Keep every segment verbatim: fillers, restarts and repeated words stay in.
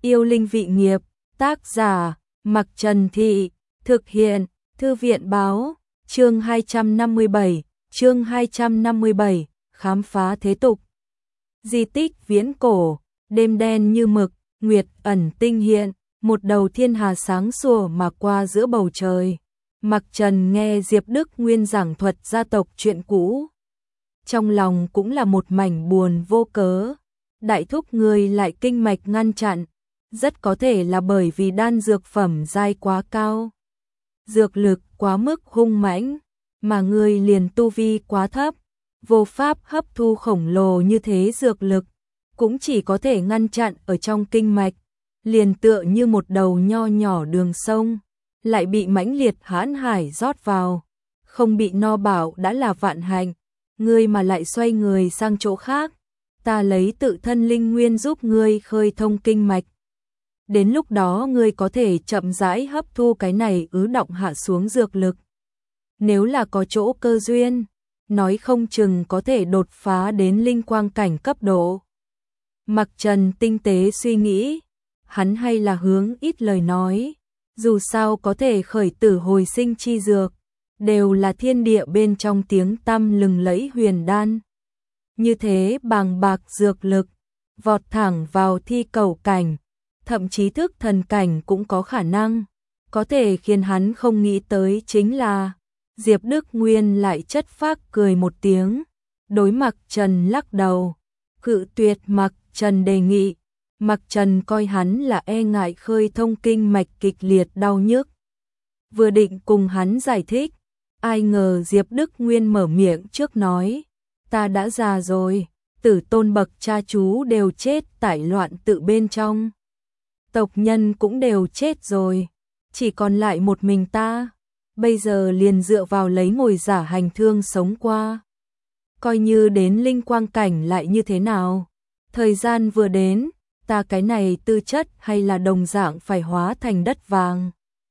Yêu linh vị nghiệp, tác giả, Mặc Trần Thị, thực hiện, Thư viện báo, chương hai trăm năm mươi bảy, chương hai trăm năm mươi bảy, khám phá thế tục. Di tích viễn cổ, đêm đen như mực, nguyệt ẩn tinh hiện, một đầu thiên hà sáng sủa mà qua giữa bầu trời. Mặc Trần nghe Diệp Đức Nguyên giảng thuật gia tộc chuyện cũ. Trong lòng cũng là một mảnh buồn vô cớ. Đại thúc người lại kinh mạch ngăn chặn, rất có thể là bởi vì đan dược phẩm giai quá cao. Dược lực quá mức hung mãnh, mà người liền tu vi quá thấp, vô pháp hấp thu khổng lồ như thế dược lực, cũng chỉ có thể ngăn chặn ở trong kinh mạch, liền tựa như một đầu nho nhỏ đường sông, lại bị mãnh liệt hãn hải rót vào, không bị no bảo đã là vạn hạnh, ngươi mà lại xoay người sang chỗ khác, ta lấy tự thân linh nguyên giúp ngươi khơi thông kinh mạch. Đến lúc đó ngươi có thể chậm rãi hấp thu cái này ứ động hạ xuống dược lực. Nếu là có chỗ cơ duyên, nói không chừng có thể đột phá đến linh quang cảnh cấp độ. Mặc Trần tinh tế suy nghĩ, hắn hay là hướng ít lời nói, dù sao có thể khởi tử hồi sinh chi dược, đều là thiên địa bên trong tiếng tăm lừng lẫy huyền đan. Như thế bàng bạc dược lực, vọt thẳng vào thi cầu cảnh, thậm chí thức thần cảnh cũng có khả năng. Có thể khiến hắn không nghĩ tới chính là Diệp Đức Nguyên lại chất phác cười một tiếng, đối Mặc Trần lắc đầu, cự tuyệt Mặc Trần đề nghị. Mặc Trần coi hắn là e ngại khơi thông kinh mạch kịch liệt đau nhức. Vừa định cùng hắn giải thích, ai ngờ Diệp Đức Nguyên mở miệng trước nói, ta đã già rồi, tử tôn bậc cha chú đều chết tại loạn tự bên trong. Tộc nhân cũng đều chết rồi, chỉ còn lại một mình ta, bây giờ liền dựa vào lấy ngồi giả hành thương sống qua. Coi như đến linh quang cảnh lại như thế nào, thời gian vừa đến, ta cái này tư chất hay là đồng dạng phải hóa thành đất vàng.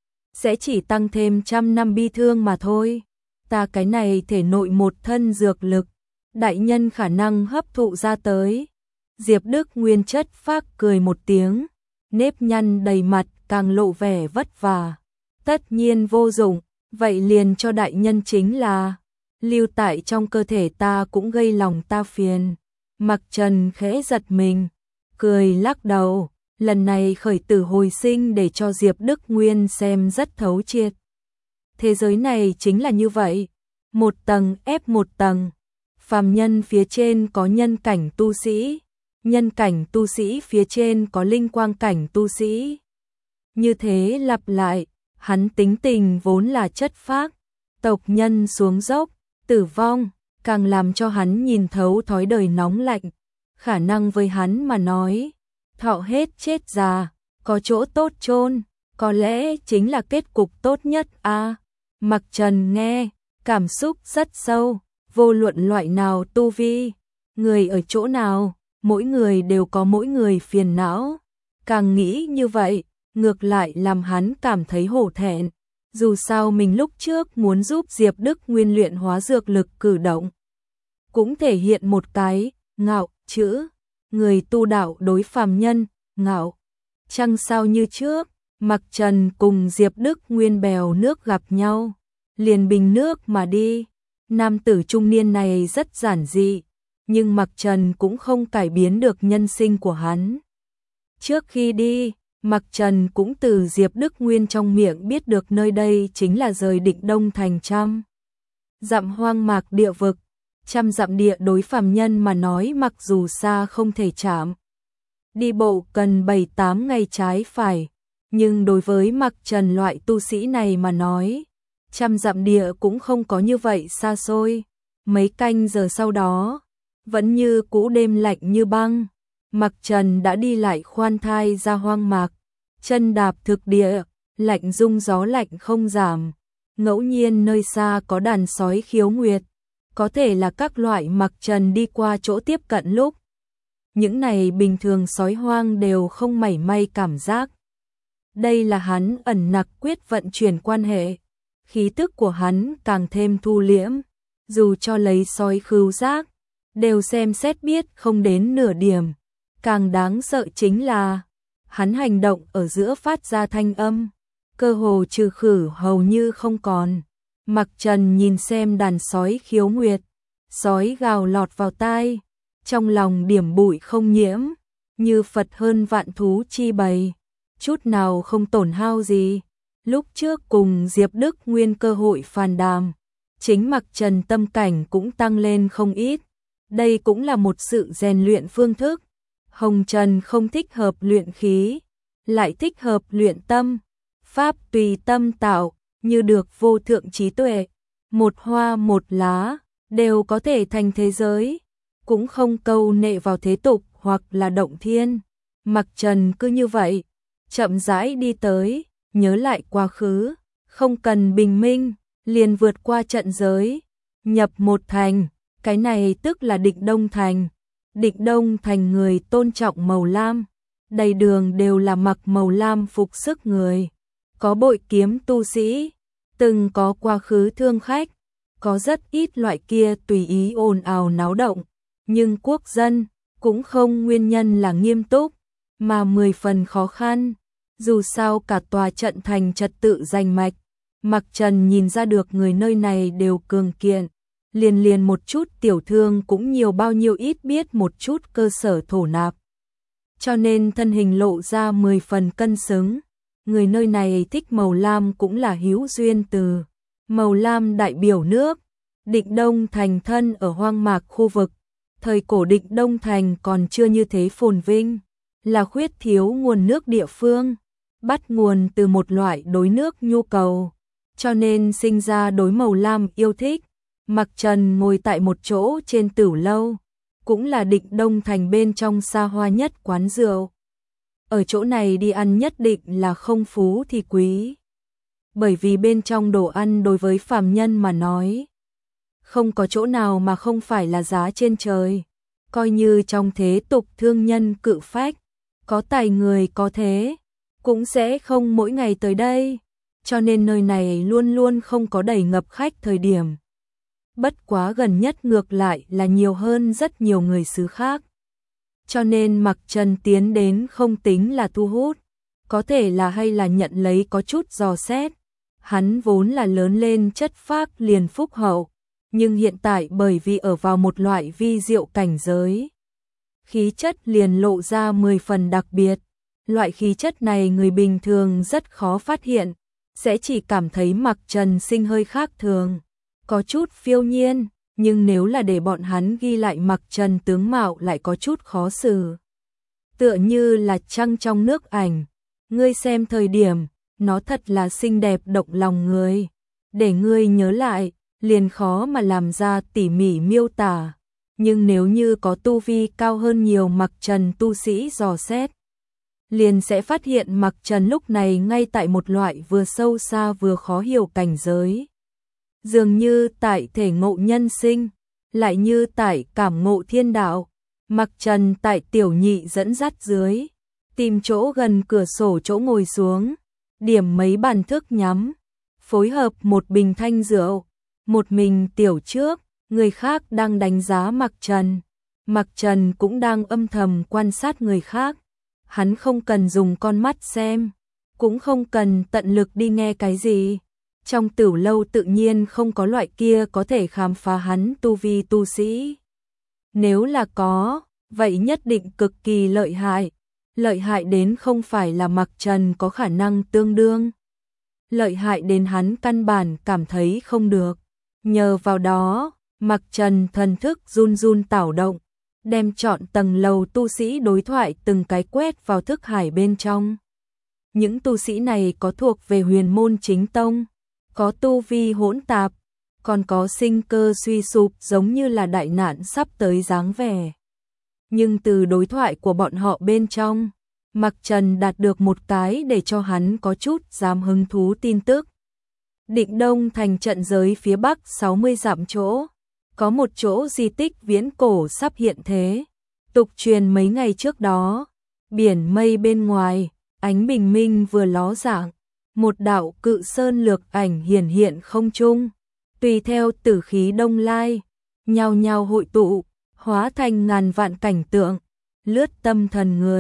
Sẽ chỉ tăng thêm trăm năm bi thương mà thôi, ta cái này thể nội một thân dược lực, đại nhân khả năng hấp thụ ra tới. Diệp Đức Nguyên chất phác cười một tiếng, nếp nhăn đầy mặt càng lộ vẻ vất vả. Tất nhiên vô dụng, vậy liền cho đại nhân chính là, lưu tại trong cơ thể ta cũng gây lòng ta phiền. Mặc Trần khẽ giật mình, cười lắc đầu, lần này khởi tử hồi sinh để cho Diệp Đức Nguyên xem rất thấu triệt. Thế giới này chính là như vậy, một tầng ép một tầng, phàm nhân phía trên có nhân cảnh tu sĩ, nhân cảnh tu sĩ phía trên có linh quang cảnh tu sĩ. Như thế lặp lại, hắn tính tình vốn là chất phác, tộc nhân xuống dốc, tử vong, càng làm cho hắn nhìn thấu thói đời nóng lạnh. Khả năng với hắn mà nói, thọ hết chết già, có chỗ tốt chôn, có lẽ chính là kết cục tốt nhất a. À, Mặc Trần nghe, cảm xúc rất sâu, vô luận loại nào tu vi, người ở chỗ nào, mỗi người đều có mỗi người phiền não. Càng nghĩ như vậy, ngược lại làm hắn cảm thấy hổ thẹn. Dù sao mình lúc trước muốn giúp Diệp Đức Nguyên luyện hóa dược lực cử động, cũng thể hiện một cái ngạo chữ, người tu đạo đối phàm nhân, ngạo. Chăng sao như trước, Mặc Trần cùng Diệp Đức Nguyên bèo nước gặp nhau, liền bình nước mà đi. Nam tử trung niên này rất giản dị, nhưng Mặc Trần cũng không cải biến được nhân sinh của hắn. Trước khi đi, Mặc Trần cũng từ Diệp Đức Nguyên trong miệng biết được nơi đây chính là rời Định Đông thành trăm dặm hoang mạc địa vực. Trăm dặm địa đối phàm nhân mà nói mặc dù xa không thể chạm, đi bộ cần bảy tám ngày trái phải, nhưng đối với Mặc Trần loại tu sĩ này mà nói, trăm dặm địa cũng không có như vậy xa xôi. Mấy canh giờ sau đó, vẫn như cũ đêm lạnh như băng, Mặc Trần đã đi lại khoan thai ra hoang mạc, chân đạp thực địa, lạnh rung gió lạnh không giảm. Ngẫu nhiên nơi xa có đàn sói khiếu nguyệt, có thể là các loại Mặc Trần đi qua chỗ tiếp cận lúc. Những này bình thường sói hoang đều không mảy may cảm giác. Đây là hắn ẩn nặc quyết vận chuyển quan hệ, khí tức của hắn càng thêm thu liễm, dù cho lấy sói khứu giác, đều xem xét biết không đến nửa điểm. Càng đáng sợ chính là, hắn hành động ở giữa phát ra thanh âm, cơ hồ trừ khử hầu như không còn. Mặc Trần nhìn xem đàn sói khiếu nguyệt, sói gào lọt vào tai, trong lòng điểm bụi không nhiễm, như Phật hơn vạn thú chi bầy, chút nào không tổn hao gì. Lúc trước cùng Diệp Đức Nguyên cơ hội phàn đàm, chính Mặc Trần tâm cảnh cũng tăng lên không ít. Đây cũng là một sự rèn luyện phương thức. Hồng Trần không thích hợp luyện khí, lại thích hợp luyện tâm. Pháp tùy tâm tạo, như được vô thượng trí tuệ. Một hoa một lá, đều có thể thành thế giới. Cũng không câu nệ vào thế tục hoặc là động thiên. Mặc Trần cứ như vậy, chậm rãi đi tới, nhớ lại quá khứ. Không cần bình minh, liền vượt qua trận giới. Nhập một thành, cái này tức là Định Đông Thành. Định Đông Thành người tôn trọng màu lam, đầy đường đều là mặc màu lam phục sức người. Có bội kiếm tu sĩ, từng có quá khứ thương khách, có rất ít loại kia tùy ý ồn ào náo động, nhưng quốc dân cũng không nguyên nhân là nghiêm túc, mà mười phần khó khăn. Dù sao cả tòa trận thành trật tự rành mạch, Mặc Trần nhìn ra được người nơi này đều cường kiện, liền liền một chút tiểu thương cũng nhiều bao nhiêu ít biết một chút cơ sở thổ nạp. Cho nên thân hình lộ ra mười phần cân xứng. Người nơi này thích màu lam cũng là hữu duyên từ. Màu lam đại biểu nước. Định Đông Thành thân ở hoang mạc khu vực. Thời cổ Định Đông Thành còn chưa như thế phồn vinh, là khuyết thiếu nguồn nước địa phương, bắt nguồn từ một loại đối nước nhu cầu, cho nên sinh ra đối màu lam yêu thích. Mặc Trần ngồi tại một chỗ trên tửu lâu, cũng là Định Đông Thành bên trong xa hoa nhất quán rượu. Ở chỗ này đi ăn nhất định là không phú thì quý. Bởi vì bên trong đồ ăn đối với phàm nhân mà nói, không có chỗ nào mà không phải là giá trên trời. Coi như trong thế tục thương nhân cự phách, có tài người có thế, cũng sẽ không mỗi ngày tới đây. Cho nên nơi này luôn luôn không có đầy ngập khách thời điểm. Bất quá gần nhất ngược lại là nhiều hơn rất nhiều người xứ khác. Cho nên Mặc Trần tiến đến không tính là thu hút, có thể là hay là nhận lấy có chút dò xét. Hắn vốn là lớn lên chất phác liền phúc hậu, nhưng hiện tại bởi vì ở vào một loại vi diệu cảnh giới, khí chất liền lộ ra mười phần đặc biệt. Loại khí chất này người bình thường rất khó phát hiện, sẽ chỉ cảm thấy Mặc Trần sinh hơi khác thường, có chút phiêu nhiên, nhưng nếu là để bọn hắn ghi lại Mặc Trần tướng mạo lại có chút khó xử. Tựa như là trăng trong nước ảnh, ngươi xem thời điểm, nó thật là xinh đẹp động lòng người. Để ngươi nhớ lại, liền khó mà làm ra tỉ mỉ miêu tả. Nhưng nếu như có tu vi cao hơn nhiều Mặc Trần tu sĩ dò xét, liền sẽ phát hiện Mặc Trần lúc này ngay tại một loại vừa sâu xa vừa khó hiểu cảnh giới. Dường như tại thể ngộ nhân sinh, lại như tại cảm ngộ thiên đạo. Mặc Trần tại tiểu nhị dẫn dắt dưới, tìm chỗ gần cửa sổ chỗ ngồi xuống, điểm mấy bàn thức nhắm, phối hợp một bình thanh rượu, một mình tiểu trước, người khác đang đánh giá Mặc Trần. Mặc Trần cũng đang âm thầm quan sát người khác. Hắn không cần dùng con mắt xem, cũng không cần tận lực đi nghe cái gì. Trong tửu lâu tự nhiên không có loại kia có thể khám phá hắn tu vi tu sĩ. Nếu là có, vậy nhất định cực kỳ lợi hại. Lợi hại đến không phải là Mặc Trần có khả năng tương đương. Lợi hại đến hắn căn bản cảm thấy không được. Nhờ vào đó, Mặc Trần thần thức run run tảo động, đem chọn tầng lầu tu sĩ đối thoại từng cái quét vào thức hải bên trong. Những tu sĩ này có thuộc về huyền môn chính tông, có tu vi hỗn tạp, còn có sinh cơ suy sụp giống như là đại nạn sắp tới dáng vẻ. Nhưng từ đối thoại của bọn họ bên trong, Mặc Trần đạt được một cái để cho hắn có chút dám hứng thú tin tức. Định Đông Thành trận giới phía bắc sáu mươi dặm chỗ, có một chỗ di tích viễn cổ sắp hiện thế. Tục truyền mấy ngày trước đó, biển mây bên ngoài, ánh bình minh vừa ló dạng, một đạo cự sơn lược ảnh hiển hiện không trung, tùy theo tử khí đông lai, nhao nhao hội tụ, hóa thành ngàn vạn cảnh tượng, lướt tâm thần người.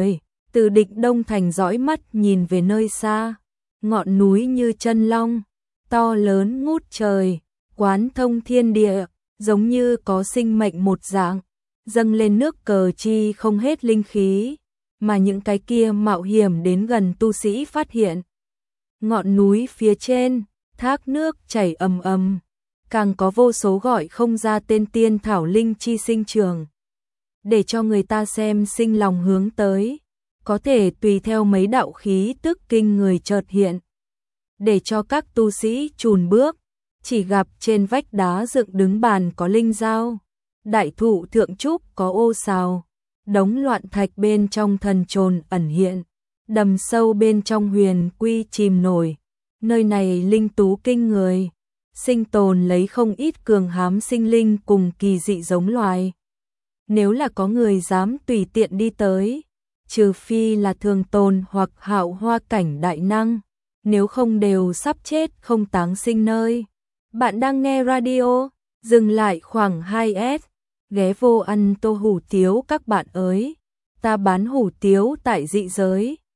Từ Định Đông Thành dõi mắt nhìn về nơi xa, ngọn núi như chân long, to lớn ngút trời, quán thông thiên địa, giống như có sinh mệnh một dạng, dâng lên nước cờ chi không hết linh khí, mà những cái kia mạo hiểm đến gần tu sĩ phát hiện. Ngọn núi phía trên, thác nước chảy ầm ầm, càng có vô số gọi không ra tên tiên thảo linh chi sinh trường. Để cho người ta xem sinh lòng hướng tới, có thể tùy theo mấy đạo khí tức kinh người chợt hiện. Để cho các tu sĩ chùn bước, chỉ gặp trên vách đá dựng đứng bàn có linh dao, đại thụ thượng trúc có ô sào, đống loạn thạch bên trong thần trồn ẩn hiện, đầm sâu bên trong huyền quy chìm nổi. Nơi này linh tú kinh người, sinh tồn lấy không ít cường hám sinh linh cùng kỳ dị giống loài. Nếu là có người dám tùy tiện đi tới, trừ phi là thường tồn hoặc hạo hoa cảnh đại năng, nếu không đều sắp chết không táng sinh nơi. Bạn đang nghe radio, dừng lại khoảng hai s, ghé vô ăn tô hủ tiếu các bạn ơi, ta bán hủ tiếu tại dị giới.